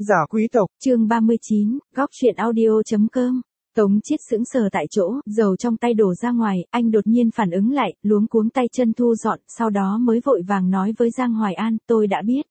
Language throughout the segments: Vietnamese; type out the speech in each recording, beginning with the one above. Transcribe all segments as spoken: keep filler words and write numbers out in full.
Giả quý tộc. Chương ba mươi chín, góc truyện audio.com. Tống Chiết sững sờ tại chỗ, dầu trong tay đổ ra ngoài, anh đột nhiên phản ứng lại, luống cuống tay chân thu dọn, sau đó mới vội vàng nói với Giang Hoài An, tôi đã biết.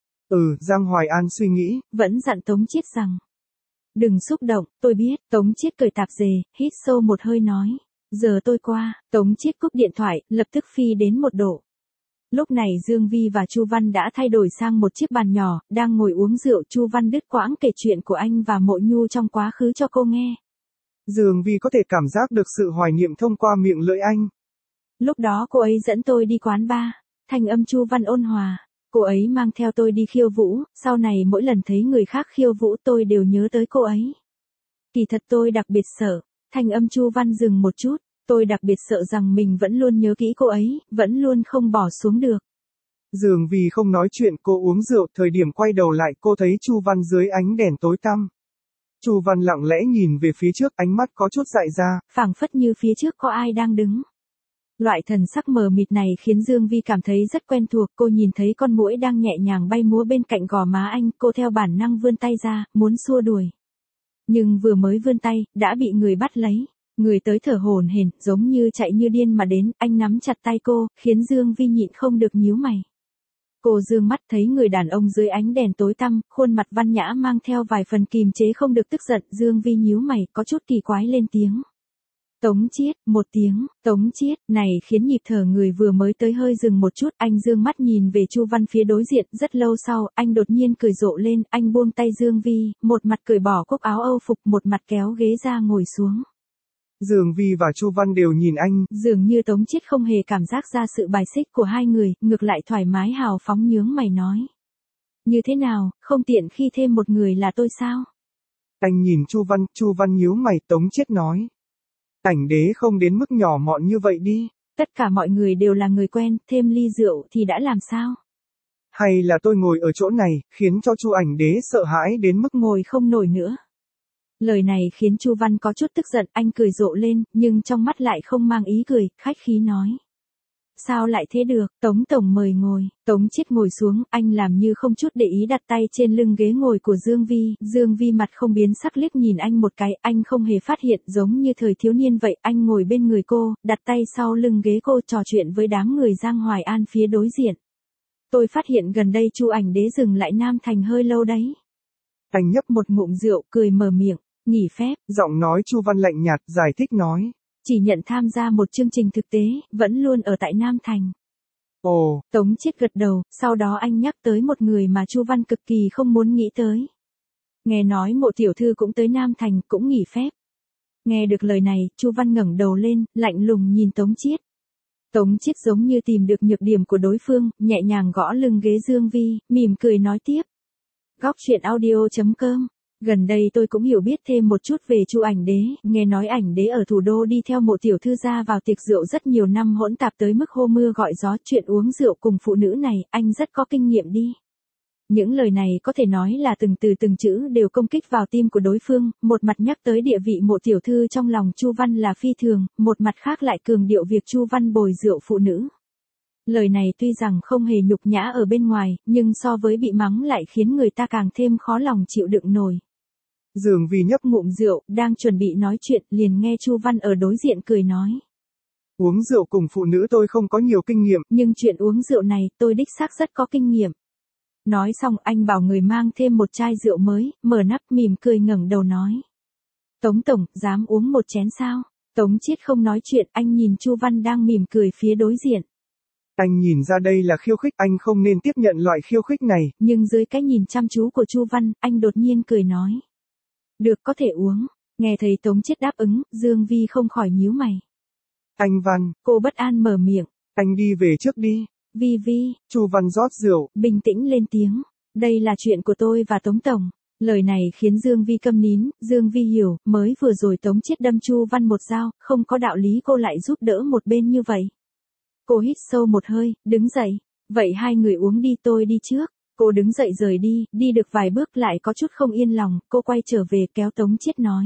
Ừ, Giang Hoài An suy nghĩ, vẫn dặn Tống Chiết rằng, đừng xúc động, tôi biết. Tống Chiết cởi tạp dề, hít sâu một hơi nói, giờ tôi qua. Tống Chiết cúp điện thoại, lập tức phi đến một độ. Lúc này Dương Vi và Chu Văn đã thay đổi sang một chiếc bàn nhỏ, đang ngồi uống rượu. Chu Văn đứt quãng kể chuyện của anh và Mộ Nhu trong quá khứ cho cô nghe. Dương Vi có thể cảm giác được sự hoài niệm thông qua miệng lưỡi anh. Lúc đó cô ấy dẫn tôi đi quán bar, thanh âm Chu Văn ôn hòa. Cô ấy mang theo tôi đi khiêu vũ, sau này mỗi lần thấy người khác khiêu vũ tôi đều nhớ tới cô ấy. Kỳ thật tôi đặc biệt sợ, thanh âm Chu Văn dừng một chút. Tôi đặc biệt sợ rằng mình vẫn luôn nhớ kỹ cô ấy, vẫn luôn không bỏ xuống được. Dương Vi không nói chuyện, cô uống rượu, thời điểm quay đầu lại cô thấy Chu Văn dưới ánh đèn tối tăm. Chu Văn lặng lẽ nhìn về phía trước, ánh mắt có chút dại ra. Phảng phất như phía trước có ai đang đứng. Loại thần sắc mờ mịt này khiến Dương Vi cảm thấy rất quen thuộc. Cô nhìn thấy con muỗi đang nhẹ nhàng bay múa bên cạnh gò má anh, cô theo bản năng vươn tay ra, muốn xua đuổi. Nhưng vừa mới vươn tay, đã bị người bắt lấy. Người tới thở hổn hển, giống như chạy như điên mà đến, anh nắm chặt tay cô, khiến Dương Vi nhịn không được nhíu mày. Cô dương mắt thấy người đàn ông dưới ánh đèn tối tăm, khuôn mặt văn nhã mang theo vài phần kìm chế không được tức giận. Dương Vi nhíu mày, có chút kỳ quái lên tiếng. Tống Chiết, một tiếng, Tống Chiết, này khiến nhịp thở người vừa mới tới hơi dừng một chút. Anh dương mắt nhìn về Chu Văn phía đối diện, rất lâu sau, anh đột nhiên cười rộ lên, anh buông tay Dương Vi, một mặt cởi bỏ cúc áo Âu phục, một mặt kéo ghế ra ngồi xuống. Dương Vi và Chu Văn đều nhìn anh. Dường như Tống Chiết không hề cảm giác ra sự bài xích của hai người, ngược lại thoải mái hào phóng nhướng mày nói. Như thế nào, không tiện khi thêm một người là tôi sao? Anh nhìn Chu Văn, Chu Văn nhíu mày. Tống Chiết nói. Ảnh đế không đến mức nhỏ mọn như vậy đi. Tất cả mọi người đều là người quen, thêm ly rượu thì đã làm sao? Hay là tôi ngồi ở chỗ này, khiến cho Chu ảnh đế sợ hãi đến mức ngồi không nổi nữa. Lời này khiến Chu Văn có chút tức giận, anh cười rộ lên, nhưng trong mắt lại không mang ý cười, khách khí nói. Sao lại thế được, Tống Tổng mời ngồi. Tống Chiết ngồi xuống, anh làm như không chút để ý đặt tay trên lưng ghế ngồi của Dương Vi. Dương Vi mặt không biến sắc liếc nhìn anh một cái, anh không hề phát hiện, giống như thời thiếu niên vậy. Anh ngồi bên người cô, đặt tay sau lưng ghế cô, trò chuyện với đám người Giang Hoài An phía đối diện. Tôi phát hiện gần đây Chu ảnh đế dừng lại Nam Thành hơi lâu đấy. Anh nhấp một ngụm rượu, cười mở miệng. Nghỉ phép. Giọng nói Chu Văn lạnh nhạt, giải thích nói. Chỉ nhận tham gia một chương trình thực tế, vẫn luôn ở tại Nam Thành. Ồ. Tống Chiết gật đầu, sau đó anh nhắc tới một người mà Chu Văn cực kỳ không muốn nghĩ tới. Nghe nói Mộ tiểu thư cũng tới Nam Thành, cũng nghỉ phép. Nghe được lời này, Chu Văn ngẩng đầu lên, lạnh lùng nhìn Tống Chiết. Tống Chiết giống như tìm được nhược điểm của đối phương, nhẹ nhàng gõ lưng ghế Dương Vi, mỉm cười nói tiếp. Góc truyện audio.com. Gần đây tôi cũng hiểu biết thêm một chút về Chu ảnh đế, nghe nói ảnh đế ở thủ đô đi theo Mộ tiểu thư ra vào tiệc rượu rất nhiều năm hỗn tạp tới mức hô mưa gọi gió. Chuyện uống rượu cùng phụ nữ này, anh rất có kinh nghiệm đi. Những lời này có thể nói là từng từ từng chữ đều công kích vào tim của đối phương, một mặt nhắc tới địa vị Mộ tiểu thư trong lòng Chu Văn là phi thường, một mặt khác lại cường điệu việc Chu Văn bồi rượu phụ nữ. Lời này tuy rằng không hề nhục nhã ở bên ngoài, nhưng so với bị mắng lại khiến người ta càng thêm khó lòng chịu đựng nổi. Dương Vi nhấp ngụm rượu, đang chuẩn bị nói chuyện, liền nghe Chu Văn ở đối diện cười nói. Uống rượu cùng phụ nữ tôi không có nhiều kinh nghiệm. Nhưng chuyện uống rượu này, tôi đích xác rất có kinh nghiệm. Nói xong, anh bảo người mang thêm một chai rượu mới, mở nắp mỉm cười ngẩng đầu nói. Tống Tổng, dám uống một chén sao? Tống Chiết không nói chuyện, anh nhìn Chu Văn đang mỉm cười phía đối diện. Anh nhìn ra đây là khiêu khích, anh không nên tiếp nhận loại khiêu khích này. Nhưng dưới cái nhìn chăm chú của Chu Văn, anh đột nhiên cười nói. Được, có thể uống. Nghe thấy Tống Chiết đáp ứng, Dương Vi không khỏi nhíu mày. Anh Văn. Cô bất an mở miệng. Anh đi về trước đi. Vi Vi. Chu Văn rót rượu. Bình tĩnh lên tiếng. Đây là chuyện của tôi và Tống Tổng. Lời này khiến Dương Vi câm nín. Dương Vi hiểu, mới vừa rồi Tống Chiết đâm Chu Văn một dao, không có đạo lý cô lại giúp đỡ một bên như vậy. Cô hít sâu một hơi, đứng dậy. Vậy hai người uống đi, tôi đi trước. Cô đứng dậy rời đi, đi được vài bước lại có chút không yên lòng, cô quay trở về kéo Tống Chiết nói.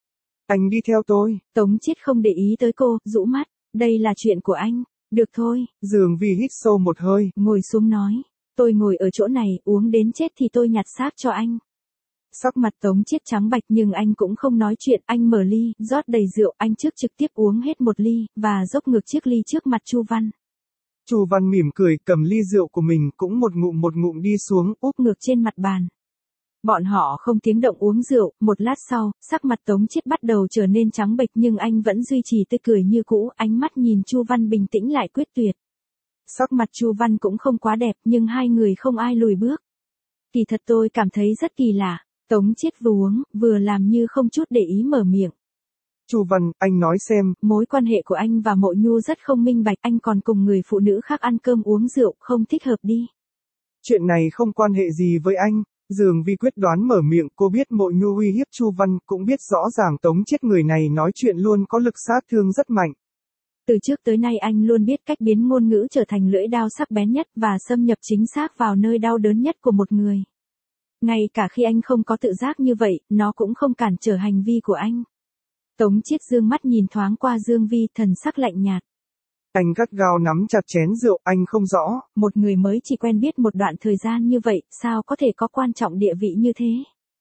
Anh đi theo tôi. Tống Chiết không để ý tới cô, rũ mắt. Đây là chuyện của anh. Được thôi. Dương Vi hít sâu một hơi. Ngồi xuống nói. Tôi ngồi ở chỗ này, uống đến chết thì tôi nhặt xác cho anh. Sắc mặt Tống Chiết trắng bạch nhưng anh cũng không nói chuyện, anh mở ly, rót đầy rượu, anh trước trực tiếp uống hết một ly, và dốc ngược chiếc ly trước mặt Chu Văn. Chu Văn mỉm cười, cầm ly rượu của mình cũng một ngụm một ngụm đi xuống, úp ngược trên mặt bàn. Bọn họ không tiếng động uống rượu, một lát sau, sắc mặt Tống Chiết bắt đầu trở nên trắng bệch nhưng anh vẫn duy trì tươi cười như cũ, ánh mắt nhìn Chu Văn bình tĩnh lại quyết tuyệt. Sắc mặt Chu Văn cũng không quá đẹp nhưng hai người không ai lùi bước. Kỳ thật tôi cảm thấy rất kỳ lạ, Tống Chiết vừa uống, vừa làm như không chút để ý mở miệng. Chu Văn, anh nói xem. Mối quan hệ của anh và Mộ Nhu rất không minh bạch, anh còn cùng người phụ nữ khác ăn cơm uống rượu, không thích hợp đi. Chuyện này không quan hệ gì với anh. Dương Vi quyết đoán mở miệng, cô biết Mộ Nhu uy hiếp Chu Văn, cũng biết rõ ràng Tống Chiết người này nói chuyện luôn có lực sát thương rất mạnh. Từ trước tới nay anh luôn biết cách biến ngôn ngữ trở thành lưỡi đao sắc bén nhất và xâm nhập chính xác vào nơi đau đớn nhất của một người. Ngay cả khi anh không có tự giác như vậy, nó cũng không cản trở hành vi của anh. Tống Chiết dương mắt nhìn thoáng qua Dương Vi, thần sắc lạnh nhạt. Anh gắt gao nắm chặt chén rượu, anh không rõ. Một người mới chỉ quen biết một đoạn thời gian như vậy, sao có thể có quan trọng địa vị như thế?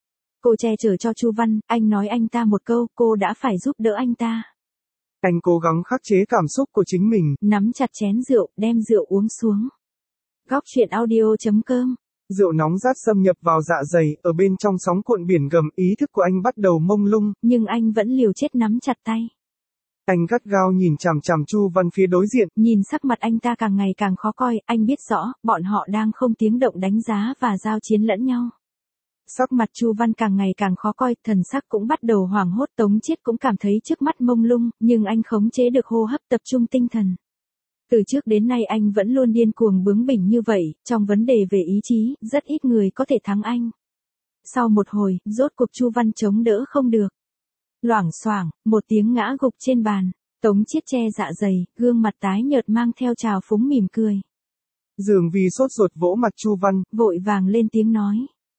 Cô che chở cho Chu Văn, anh nói anh ta một câu, cô đã phải giúp đỡ anh ta. Anh cố gắng khắc chế cảm xúc của chính mình. Nắm chặt chén rượu, đem rượu uống xuống. Góc truyện audio chấm com. Rượu nóng rát xâm nhập vào dạ dày, ở bên trong sóng cuộn biển gầm, ý thức của anh bắt đầu mông lung. Nhưng anh vẫn liều chết nắm chặt tay. Anh gắt gao nhìn chằm chằm Chu Văn phía đối diện. Nhìn sắc mặt anh ta càng ngày càng khó coi, anh biết rõ, bọn họ đang không tiếng động đánh giá và giao chiến lẫn nhau. Sắc mặt Chu Văn càng ngày càng khó coi, thần sắc cũng bắt đầu hoảng hốt. Tống Chiết cũng cảm thấy trước mắt mông lung, nhưng anh khống chế được hô hấp, tập trung tinh thần. Từ trước đến nay anh vẫn luôn điên cuồng bướng bỉnh như vậy, trong vấn đề về ý chí, rất ít người có thể thắng anh. Sau một hồi, rốt cuộc Chu Văn chống đỡ không được. Loảng xoảng, một tiếng ngã gục trên bàn. Tống Chiết che dạ dày, gương mặt tái nhợt mang theo trào phúng mỉm cười. Dương Vi sốt ruột vỗ mặt Chu Văn, vội vàng lên tiếng nói.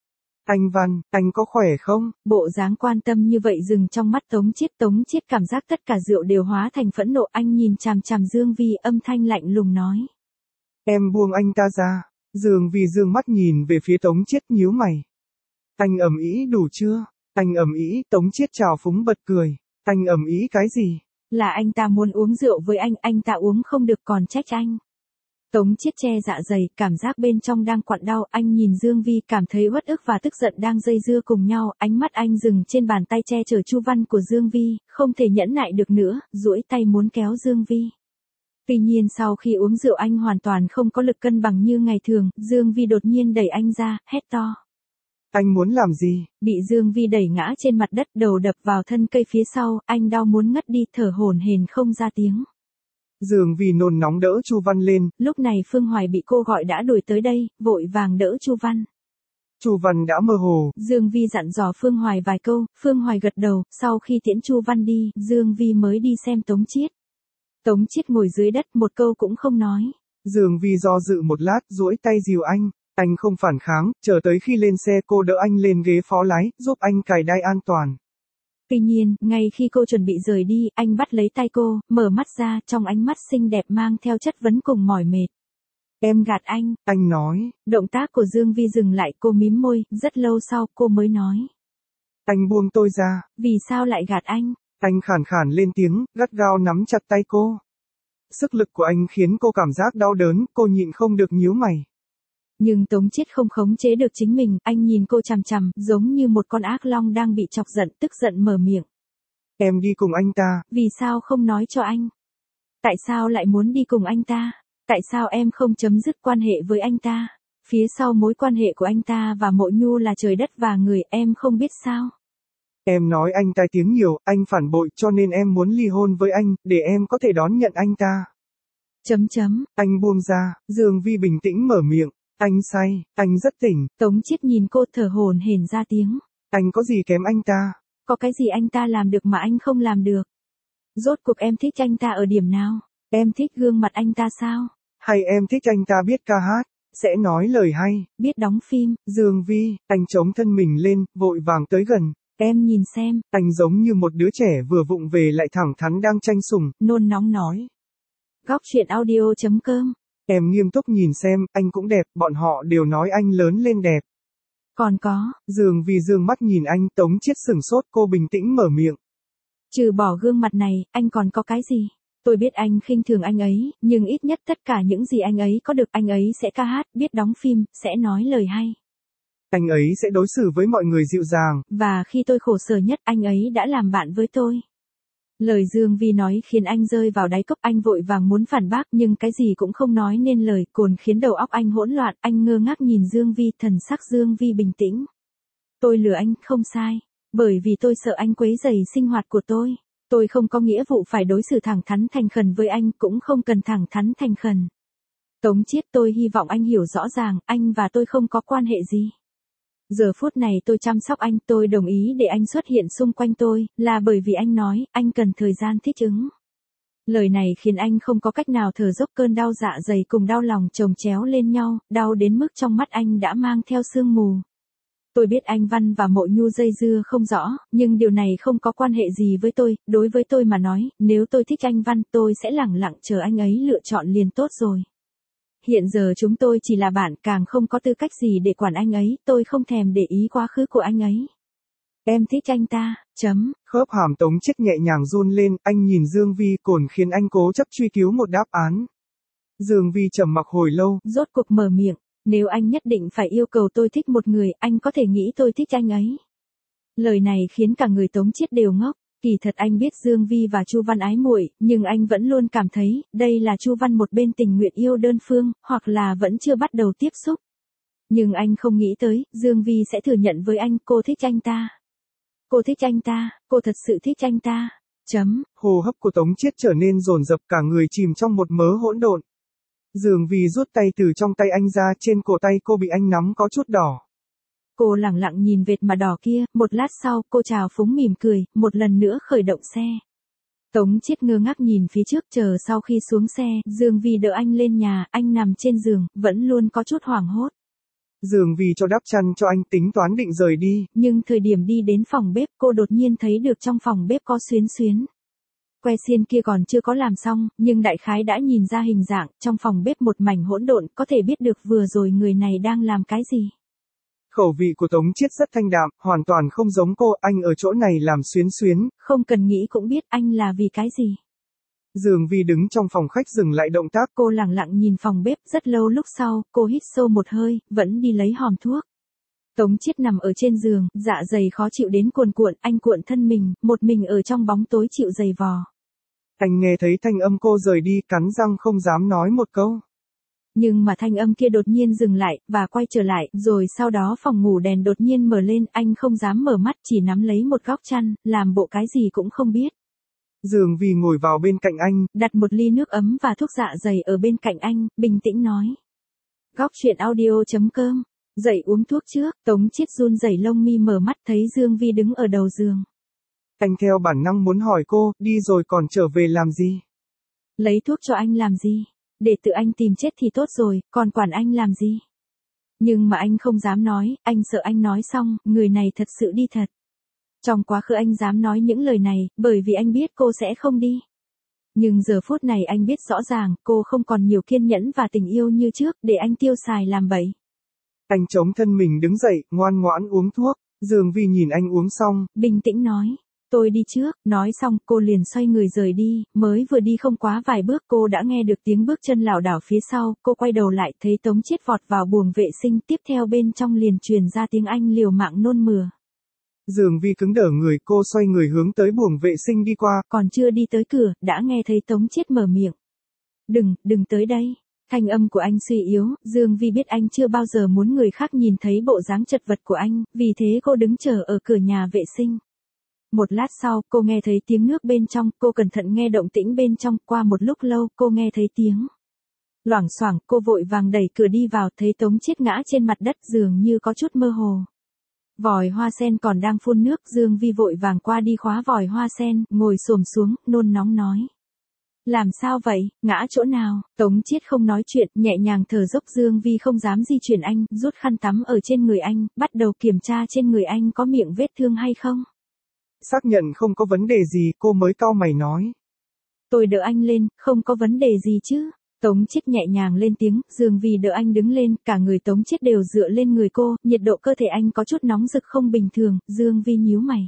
Anh Văn, anh có khỏe không? Bộ dáng quan tâm như vậy dừng trong mắt Tống Chiết. Tống Chiết cảm giác tất cả rượu đều hóa thành phẫn nộ, anh nhìn chằm chằm Dương Vi, âm thanh lạnh lùng nói. Em buông anh ta ra. Dương Vi dương mắt nhìn về phía Tống Chiết, nhíu mày. Anh ầm ĩ đủ chưa? Anh ầm ĩ, Tống Chiết trào phúng bật cười. Anh ầm ĩ cái gì? Là anh ta muốn uống rượu với anh, anh ta uống không được còn trách anh. Tống Chiết che dạ dày, cảm giác bên trong đang quặn đau, anh nhìn Dương Vi cảm thấy uất ức và tức giận đang dây dưa cùng nhau, ánh mắt anh dừng trên bàn tay che chở Chu Văn của Dương Vi, không thể nhẫn nại được nữa, duỗi tay muốn kéo Dương Vi. Tuy nhiên sau khi uống rượu anh hoàn toàn không có lực cân bằng như ngày thường, Dương Vi đột nhiên đẩy anh ra, hét to. Anh muốn làm gì? Bị Dương Vi đẩy ngã trên mặt đất, đầu đập vào thân cây phía sau, anh đau muốn ngất đi, thở hổn hển không ra tiếng. Dương Vi nôn nóng đỡ Chu Văn lên. Lúc này Phương Hoài bị cô gọi đã đuổi tới đây, vội vàng đỡ Chu Văn. Chu Văn đã mơ hồ. Dương Vi dặn dò Phương Hoài vài câu, Phương Hoài gật đầu, sau khi tiễn Chu Văn đi, Dương Vi mới đi xem Tống Chiết. Tống Chiết ngồi dưới đất, một câu cũng không nói. Dương Vi do dự một lát, duỗi tay dìu anh. Anh không phản kháng, chờ tới khi lên xe cô đỡ anh lên ghế phó lái, giúp anh cài đai an toàn. Tuy nhiên, ngay khi cô chuẩn bị rời đi, anh bắt lấy tay cô, mở mắt ra, trong ánh mắt xinh đẹp mang theo chất vấn cùng mỏi mệt. Em gạt anh, anh nói. Động tác của Dương Vi dừng lại, cô mím môi, rất lâu sau cô mới nói. Anh buông tôi ra. Vì sao lại gạt anh? Anh khàn khàn lên tiếng, gắt gao nắm chặt tay cô. Sức lực của anh khiến cô cảm giác đau đớn, cô nhịn không được nhíu mày. Nhưng Tống Chiết không khống chế được chính mình, anh nhìn cô chằm chằm, giống như một con ác long đang bị chọc giận, tức giận mở miệng. Em đi cùng anh ta. Vì sao không nói cho anh? Tại sao lại muốn đi cùng anh ta? Tại sao em không chấm dứt quan hệ với anh ta? Phía sau mối quan hệ của anh ta và Mộ Nhu là trời đất và người, em không biết sao? Em nói anh tai tiếng nhiều, anh phản bội cho nên em muốn ly hôn với anh, để em có thể đón nhận anh ta. Chấm chấm. Anh buông ra, Dương Vi bình tĩnh mở miệng. Anh say, anh rất tỉnh. Tống Chiết nhìn cô thở hổn hển ra tiếng. Anh có gì kém anh ta? Có cái gì anh ta làm được mà anh không làm được? Rốt cuộc em thích anh ta ở điểm nào? Em thích gương mặt anh ta sao? Hay em thích anh ta biết ca hát, sẽ nói lời hay, biết đóng phim? Dương Vi, anh chống thân mình lên, vội vàng tới gần. Em nhìn xem. Anh giống như một đứa trẻ vừa vụng về lại thẳng thắn đang tranh sủng, nôn nóng nói. Góc truyện audio chấm com. Em nghiêm túc nhìn xem, anh cũng đẹp, bọn họ đều nói anh lớn lên đẹp. Còn có. Dương Vi dương mắt nhìn anh, Tống Chiết sửng sốt, cô bình tĩnh mở miệng. Trừ bỏ gương mặt này, anh còn có cái gì? Tôi biết anh khinh thường anh ấy, nhưng ít nhất tất cả những gì anh ấy có được, anh ấy sẽ ca hát, biết đóng phim, sẽ nói lời hay. Anh ấy sẽ đối xử với mọi người dịu dàng. Và khi tôi khổ sở nhất, anh ấy đã làm bạn với tôi. Lời Dương Vi nói khiến anh rơi vào đáy cốc, anh vội vàng muốn phản bác nhưng cái gì cũng không nói nên lời, cồn khiến đầu óc anh hỗn loạn, anh ngơ ngác nhìn Dương Vi, thần sắc Dương Vi bình tĩnh. Tôi lừa anh, không sai. Bởi vì tôi sợ anh quấy rầy sinh hoạt của tôi. Tôi không có nghĩa vụ phải đối xử thẳng thắn thành khẩn với anh, cũng không cần thẳng thắn thành khẩn. Tống Chiết, tôi hy vọng anh hiểu rõ ràng, anh và tôi không có quan hệ gì. Giờ phút này tôi chăm sóc anh, tôi đồng ý để anh xuất hiện xung quanh tôi, là bởi vì anh nói, anh cần thời gian thích ứng. Lời này khiến anh không có cách nào thở dốc, cơn đau dạ dày cùng đau lòng chồng chéo lên nhau, đau đến mức trong mắt anh đã mang theo sương mù. Tôi biết anh Văn và Mộ Nhu dây dưa không rõ, nhưng điều này không có quan hệ gì với tôi, đối với tôi mà nói, nếu tôi thích anh Văn, tôi sẽ lẳng lặng chờ anh ấy lựa chọn liền tốt rồi. Hiện giờ chúng tôi chỉ là bạn, càng không có tư cách gì để quản anh ấy, tôi không thèm để ý quá khứ của anh ấy. Em thích anh ta, chấm. Khớp hàm Tống Chiết nhẹ nhàng run lên, anh nhìn Dương Vi, cồn khiến anh cố chấp truy cứu một đáp án. Dương Vi trầm mặc hồi lâu, rốt cuộc mở miệng, nếu anh nhất định phải yêu cầu tôi thích một người, anh có thể nghĩ tôi thích anh ấy. Lời này khiến cả người Tống Chiết đều ngốc. Kỳ thật anh biết Dương Vi và Chu Văn ái muội, nhưng anh vẫn luôn cảm thấy, đây là Chu Văn một bên tình nguyện yêu đơn phương, hoặc là vẫn chưa bắt đầu tiếp xúc. Nhưng anh không nghĩ tới, Dương Vi sẽ thừa nhận với anh, cô thích anh ta. Cô thích anh ta, cô thật sự thích anh ta. Chấm. Hô hấp của Tống Chiết trở nên dồn dập, cả người chìm trong một mớ hỗn độn. Dương Vi rút tay từ trong tay anh ra, trên cổ tay cô bị anh nắm có chút đỏ. Cô lẳng lặng nhìn vệt mà đỏ kia, một lát sau, cô trào phúng mỉm cười, một lần nữa khởi động xe. Tống Chiết ngơ ngác nhìn phía trước, chờ sau khi xuống xe, Dương Vi đỡ anh lên nhà, anh nằm trên giường, vẫn luôn có chút hoảng hốt. Dương Vi cho đắp chăn cho anh, tính toán định rời đi. Nhưng thời điểm đi đến phòng bếp, cô đột nhiên thấy được trong phòng bếp có xuyến xuyến. Que xiên kia còn chưa có làm xong, nhưng đại khái đã nhìn ra hình dạng, trong phòng bếp một mảnh hỗn độn, có thể biết được vừa rồi người này đang làm cái gì. Khẩu vị của Tống Chiết rất thanh đạm, hoàn toàn không giống cô, anh ở chỗ này làm xuyến xuyến. Không cần nghĩ cũng biết anh là vì cái gì. Dương Vi đứng trong phòng khách dừng lại động tác. Cô lẳng lặng nhìn phòng bếp, rất lâu lúc sau, cô hít sâu một hơi, vẫn đi lấy hòm thuốc. Tống Chiết nằm ở trên giường, dạ dày khó chịu đến cuồn cuộn, anh cuộn thân mình, một mình ở trong bóng tối chịu dày vò. Anh nghe thấy thanh âm cô rời đi, cắn răng không dám nói một câu. Nhưng mà thanh âm kia đột nhiên dừng lại, và quay trở lại, rồi sau đó phòng ngủ đèn đột nhiên mở lên, anh không dám mở mắt, chỉ nắm lấy một góc chăn, làm bộ cái gì cũng không biết. Dương Vi ngồi vào bên cạnh anh, đặt một ly nước ấm và thuốc dạ dày ở bên cạnh anh, bình tĩnh nói. Góc chuyện audio chấm com. Dậy uống thuốc trước, Tống Chiết run rẩy lông mi mở mắt thấy Dương Vi đứng ở đầu giường. Anh theo bản năng muốn hỏi cô, đi rồi còn trở về làm gì? Lấy thuốc cho anh làm gì? Để tự anh tìm chết thì tốt rồi, còn quản anh làm gì? Nhưng mà anh không dám nói, anh sợ anh nói xong, người này thật sự đi thật. Trong quá khứ anh dám nói những lời này, bởi vì anh biết cô sẽ không đi. Nhưng giờ phút này anh biết rõ ràng, cô không còn nhiều kiên nhẫn và tình yêu như trước, để anh tiêu xài làm bậy. Anh chống thân mình đứng dậy, ngoan ngoãn uống thuốc. Dương Vi nhìn anh uống xong, bình tĩnh nói. Tôi đi trước, nói xong, cô liền xoay người rời đi, mới vừa đi không quá vài bước cô đã nghe được tiếng bước chân lảo đảo phía sau, cô quay đầu lại, thấy Tống Chiết vọt vào buồng vệ sinh, tiếp theo bên trong liền truyền ra tiếng Anh liều mạng nôn mửa. Dương Vi cứng đờ người, cô xoay người hướng tới buồng vệ sinh đi qua, còn chưa đi tới cửa, đã nghe thấy Tống Chiết mở miệng. Đừng, đừng tới đây. Thanh âm của anh suy yếu, Dương Vi biết anh chưa bao giờ muốn người khác nhìn thấy bộ dáng chật vật của anh, vì thế cô đứng chờ ở cửa nhà vệ sinh. Một lát sau, cô nghe thấy tiếng nước bên trong, cô cẩn thận nghe động tĩnh bên trong, qua một lúc lâu, cô nghe thấy tiếng loảng xoảng, cô vội vàng đẩy cửa đi vào, thấy Tống Chiết ngã trên mặt đất dường như có chút mơ hồ. Vòi hoa sen còn đang phun nước, Dương Vi vội vàng qua đi khóa vòi hoa sen, ngồi xổm xuống, nôn nóng nói. Làm sao vậy, ngã chỗ nào? Tống Chiết không nói chuyện, nhẹ nhàng thở dốc. Dương Vi không dám di chuyển anh, rút khăn tắm ở trên người anh, bắt đầu kiểm tra trên người anh có miệng vết thương hay không. Xác nhận không có vấn đề gì, cô mới cau mày nói. Tôi đỡ anh lên, không có vấn đề gì chứ. Tống Chiết nhẹ nhàng lên tiếng, Dương Vi đỡ anh đứng lên, cả người Tống Chiết đều dựa lên người cô, nhiệt độ cơ thể anh có chút nóng rực không bình thường, Dương Vi nhíu mày.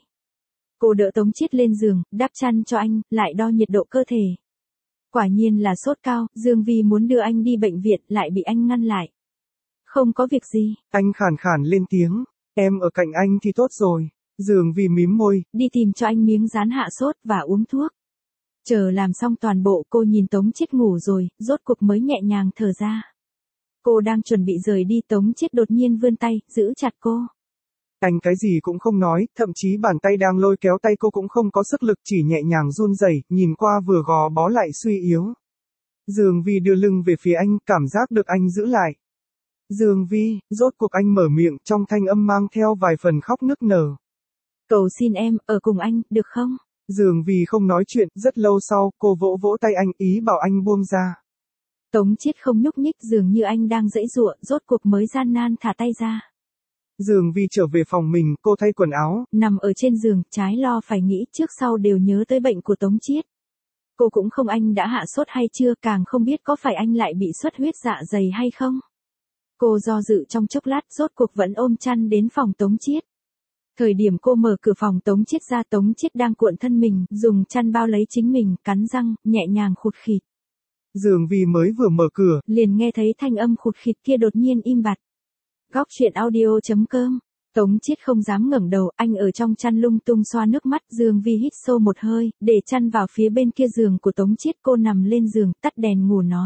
Cô đỡ Tống Chiết lên giường, đắp chăn cho anh, lại đo nhiệt độ cơ thể. Quả nhiên là sốt cao, Dương Vi muốn đưa anh đi bệnh viện, lại bị anh ngăn lại. Không có việc gì. Anh khàn khàn lên tiếng, em ở cạnh anh thì tốt rồi. Dương Vi mím môi, đi tìm cho anh miếng dán hạ sốt và uống thuốc. Chờ làm xong toàn bộ, cô nhìn Tống Chiết ngủ rồi, rốt cuộc mới nhẹ nhàng thở ra. Cô đang chuẩn bị rời đi, Tống Chiết đột nhiên vươn tay, giữ chặt cô. Anh cái gì cũng không nói, thậm chí bàn tay đang lôi kéo tay cô cũng không có sức lực, chỉ nhẹ nhàng run rẩy, nhìn qua vừa gò bó lại suy yếu. Dương Vi đưa lưng về phía anh, cảm giác được anh giữ lại. Dương Vi, rốt cuộc anh mở miệng, trong thanh âm mang theo vài phần khóc nức nở. Cầu xin em, ở cùng anh, được không? Dương Vi không nói chuyện, rất lâu sau, cô vỗ vỗ tay anh, ý bảo anh buông ra. Tống Chiết không nhúc nhích, dường như anh đang giãy giụa, rốt cuộc mới gian nan thả tay ra. Dương Vi trở về phòng mình, cô thay quần áo, nằm ở trên giường, trái lo phải nghĩ, trước sau đều nhớ tới bệnh của Tống Chiết. Cô cũng không anh đã hạ sốt hay chưa, càng không biết có phải anh lại bị xuất huyết dạ dày hay không. Cô do dự trong chốc lát, rốt cuộc vẫn ôm chăn đến phòng Tống Chiết. Thời điểm cô mở cửa phòng Tống Chiết ra, Tống Chiết đang cuộn thân mình, dùng chăn bao lấy chính mình, cắn răng, nhẹ nhàng khụt khịt. Dương Vi mới vừa mở cửa, liền nghe thấy thanh âm khụt khịt kia đột nhiên im bặt. Góc truyện audio chấm com. Tống Chiết không dám ngẩng đầu, anh ở trong chăn lung tung xoa nước mắt, Dương Vi hít sâu một hơi, để chăn vào phía bên kia giường của Tống Chiết, cô nằm lên giường, tắt đèn ngủ nói.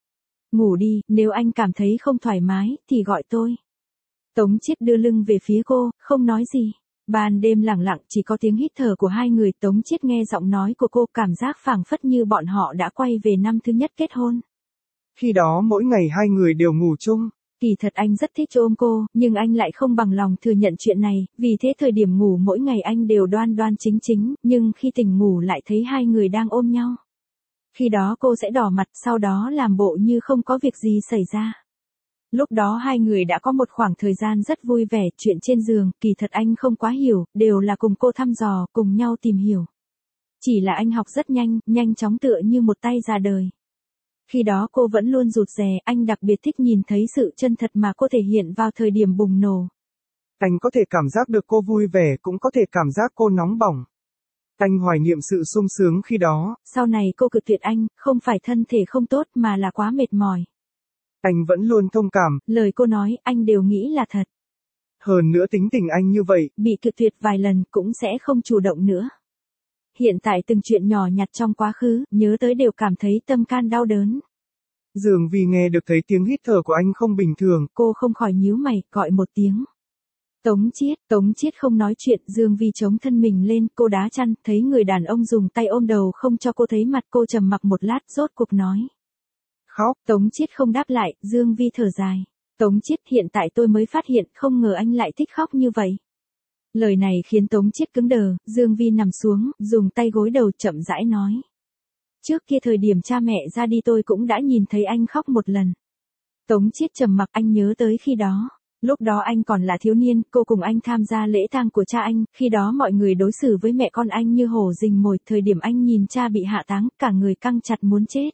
Ngủ đi, nếu anh cảm thấy không thoải mái, thì gọi tôi. Tống Chiết đưa lưng về phía cô, không nói gì. Ban đêm lặng lặng, chỉ có tiếng hít thở của hai người. Tống Chiết nghe giọng nói của cô, cảm giác phảng phất như bọn họ đã quay về năm thứ nhất kết hôn. Khi đó mỗi ngày hai người đều ngủ chung. Kỳ thật anh rất thích ôm cô, nhưng anh lại không bằng lòng thừa nhận chuyện này, vì thế thời điểm ngủ mỗi ngày anh đều đoan đoan chính chính, nhưng khi tỉnh ngủ lại thấy hai người đang ôm nhau. Khi đó cô sẽ đỏ mặt, sau đó làm bộ như không có việc gì xảy ra. Lúc đó hai người đã có một khoảng thời gian rất vui vẻ, chuyện trên giường, kỳ thật anh không quá hiểu, đều là cùng cô thăm dò, cùng nhau tìm hiểu. Chỉ là anh học rất nhanh, nhanh chóng tựa như một tay ra đời. Khi đó cô vẫn luôn rụt rè, anh đặc biệt thích nhìn thấy sự chân thật mà cô thể hiện vào thời điểm bùng nổ. Anh có thể cảm giác được cô vui vẻ, cũng có thể cảm giác cô nóng bỏng. Anh hoài niệm sự sung sướng khi đó. Sau này cô cự tuyệt anh, không phải thân thể không tốt mà là quá mệt mỏi. Anh vẫn luôn thông cảm. Lời cô nói, anh đều nghĩ là thật. Hơn nữa tính tình anh như vậy, bị cự tuyệt vài lần cũng sẽ không chủ động nữa. Hiện tại từng chuyện nhỏ nhặt trong quá khứ, nhớ tới đều cảm thấy tâm can đau đớn. Dương Vi nghe được thấy tiếng hít thở của anh không bình thường. Cô không khỏi nhíu mày, gọi một tiếng. Tống Chiết, Tống Chiết không nói chuyện, Dương Vi chống thân mình lên, cô đá chăn, thấy người đàn ông dùng tay ôm đầu không cho cô thấy mặt, cô trầm mặc một lát, rốt cuộc nói. Khóc. Tống Chiết không đáp lại, Dương Vi thở dài. Tống Chiết, hiện tại tôi mới phát hiện, không ngờ anh lại thích khóc như vậy. Lời này khiến Tống Chiết cứng đờ, Dương Vi nằm xuống, dùng tay gối đầu chậm rãi nói. Trước kia thời điểm cha mẹ ra đi tôi cũng đã nhìn thấy anh khóc một lần. Tống Chiết trầm mặc, anh nhớ tới khi đó. Lúc đó anh còn là thiếu niên, cô cùng anh tham gia lễ tang của cha anh, khi đó mọi người đối xử với mẹ con anh như hổ rình mồi, thời điểm anh nhìn cha bị hạ táng, cả người căng chặt muốn chết.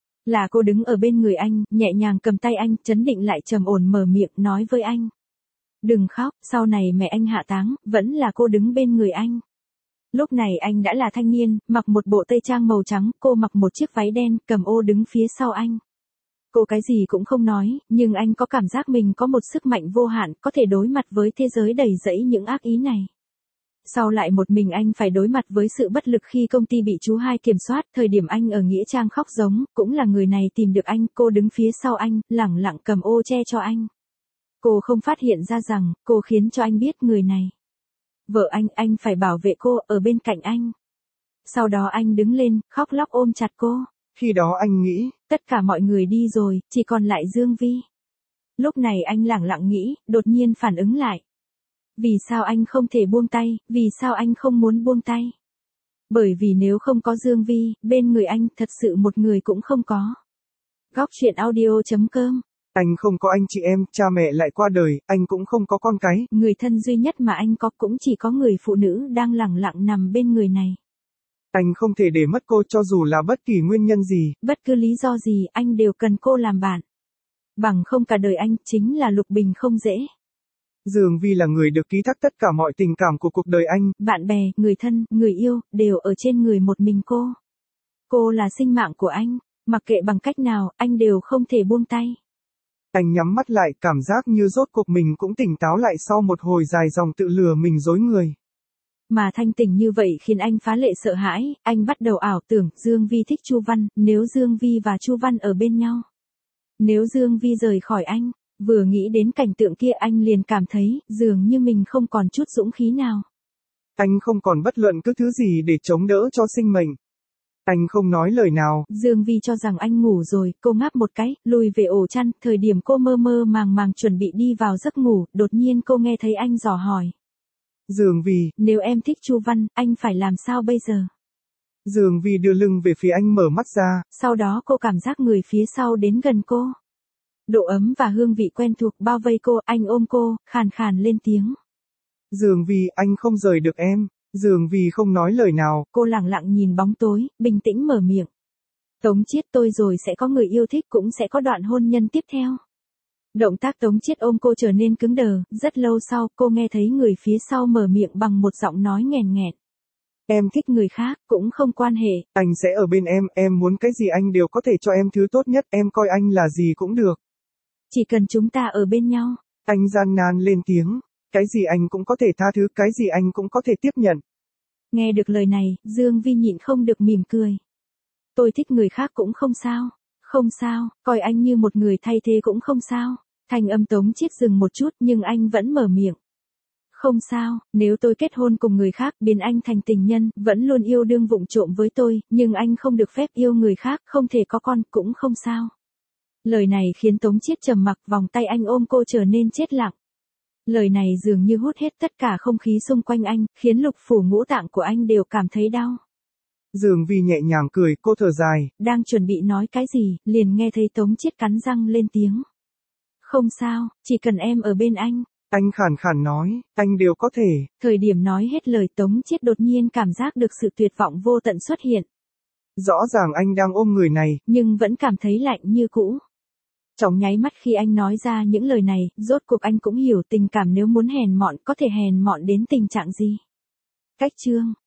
Là cô đứng ở bên người anh, nhẹ nhàng cầm tay anh, trấn định lại trầm ổn mở miệng nói với anh. Đừng khóc, sau này mẹ anh hạ táng, vẫn là cô đứng bên người anh. Lúc này anh đã là thanh niên, mặc một bộ tây trang màu trắng, cô mặc một chiếc váy đen, cầm ô đứng phía sau anh. Cô cái gì cũng không nói, nhưng anh có cảm giác mình có một sức mạnh vô hạn, có thể đối mặt với thế giới đầy rẫy những ác ý này. Sau lại một mình anh phải đối mặt với sự bất lực khi công ty bị chú hai kiểm soát, thời điểm anh ở Nghĩa Trang khóc giống, cũng là người này tìm được anh, cô đứng phía sau anh, lẳng lặng cầm ô che cho anh. Cô không phát hiện ra rằng, cô khiến cho anh biết người này. Vợ anh, anh phải bảo vệ cô, ở bên cạnh anh. Sau đó anh đứng lên, khóc lóc ôm chặt cô. Khi đó anh nghĩ, tất cả mọi người đi rồi, chỉ còn lại Dương Vi. Lúc này anh lẳng lặng nghĩ, đột nhiên phản ứng lại. Vì sao anh không thể buông tay, vì sao anh không muốn buông tay? Bởi vì nếu không có Dương Vi, bên người anh thật sự một người cũng không có. Góc truyện audio chấm com. Anh không có anh chị em, cha mẹ lại qua đời, anh cũng không có con cái. Người thân duy nhất mà anh có cũng chỉ có người phụ nữ đang lẳng lặng nằm bên người này. Anh không thể để mất cô cho dù là bất kỳ nguyên nhân gì. Bất cứ lý do gì anh đều cần cô làm bạn. Bằng không cả đời anh chính là lục bình không dễ. Dương Vi là người được ký thác tất cả mọi tình cảm của cuộc đời anh. Bạn bè, người thân, người yêu, đều ở trên người một mình cô. Cô là sinh mạng của anh, mặc kệ bằng cách nào, anh đều không thể buông tay. Anh nhắm mắt lại, cảm giác như rốt cuộc mình cũng tỉnh táo lại sau một hồi dài dòng tự lừa mình dối người. Mà thanh tỉnh như vậy khiến anh phá lệ sợ hãi, anh bắt đầu ảo tưởng Dương Vi thích Chu Văn, nếu Dương Vi và Chu Văn ở bên nhau. Nếu Dương Vi rời khỏi anh, vừa nghĩ đến cảnh tượng kia anh liền cảm thấy dường như mình không còn chút dũng khí nào. Anh không còn bất luận cứ thứ gì để chống đỡ cho sinh mệnh. Anh không nói lời nào. Dương Vi cho rằng anh ngủ rồi, cô ngáp một cái, lùi về ổ chăn, thời điểm cô mơ mơ màng màng chuẩn bị đi vào giấc ngủ, đột nhiên cô nghe thấy anh dò hỏi. Dương Vi, nếu em thích Chu Văn, anh phải làm sao bây giờ? Dương Vi đưa lưng về phía anh mở mắt ra. Sau đó cô cảm giác người phía sau đến gần cô. Độ ấm và hương vị quen thuộc bao vây cô, anh ôm cô, khàn khàn lên tiếng. Dương Vi, anh không rời được em. Dương Vi không nói lời nào. Cô lặng lặng nhìn bóng tối, bình tĩnh mở miệng. Tống Chiết, tôi rồi sẽ có người yêu thích, cũng sẽ có đoạn hôn nhân tiếp theo. Động tác Tống Chiết ôm cô trở nên cứng đờ, rất lâu sau cô nghe thấy người phía sau mở miệng bằng một giọng nói nghèn nghẹn. Em thích người khác, cũng không quan hệ. Anh sẽ ở bên em, em muốn cái gì anh đều có thể cho em thứ tốt nhất, em coi anh là gì cũng được. Chỉ cần chúng ta ở bên nhau. Anh gian nan lên tiếng. Cái gì anh cũng có thể tha thứ, cái gì anh cũng có thể tiếp nhận. Nghe được lời này, Dương Vi nhịn không được mỉm cười. Tôi thích người khác cũng không sao. Không sao, coi anh như một người thay thế cũng không sao. Thanh âm Tống Chiết dừng một chút nhưng anh vẫn mở miệng. Không sao, nếu tôi kết hôn cùng người khác biến anh thành tình nhân, vẫn luôn yêu đương vụng trộm với tôi, nhưng anh không được phép yêu người khác, không thể có con, cũng không sao. Lời này khiến Tống Chiết trầm mặc, vòng tay anh ôm cô trở nên chết lặng. Lời này dường như hút hết tất cả không khí xung quanh anh, khiến lục phủ ngũ tạng của anh đều cảm thấy đau. Dương Vi nhẹ nhàng cười, cô thở dài. Đang chuẩn bị nói cái gì, liền nghe thấy Tống Chiết cắn răng lên tiếng. Không sao, chỉ cần em ở bên anh. Anh khàn khàn nói, anh đều có thể. Thời điểm nói hết lời Tống Chiết đột nhiên cảm giác được sự tuyệt vọng vô tận xuất hiện. Rõ ràng anh đang ôm người này, nhưng vẫn cảm thấy lạnh như cũ. Trong nháy mắt khi anh nói ra những lời này, rốt cuộc anh cũng hiểu tình cảm nếu muốn hèn mọn có thể hèn mọn đến tình trạng gì. Cách chương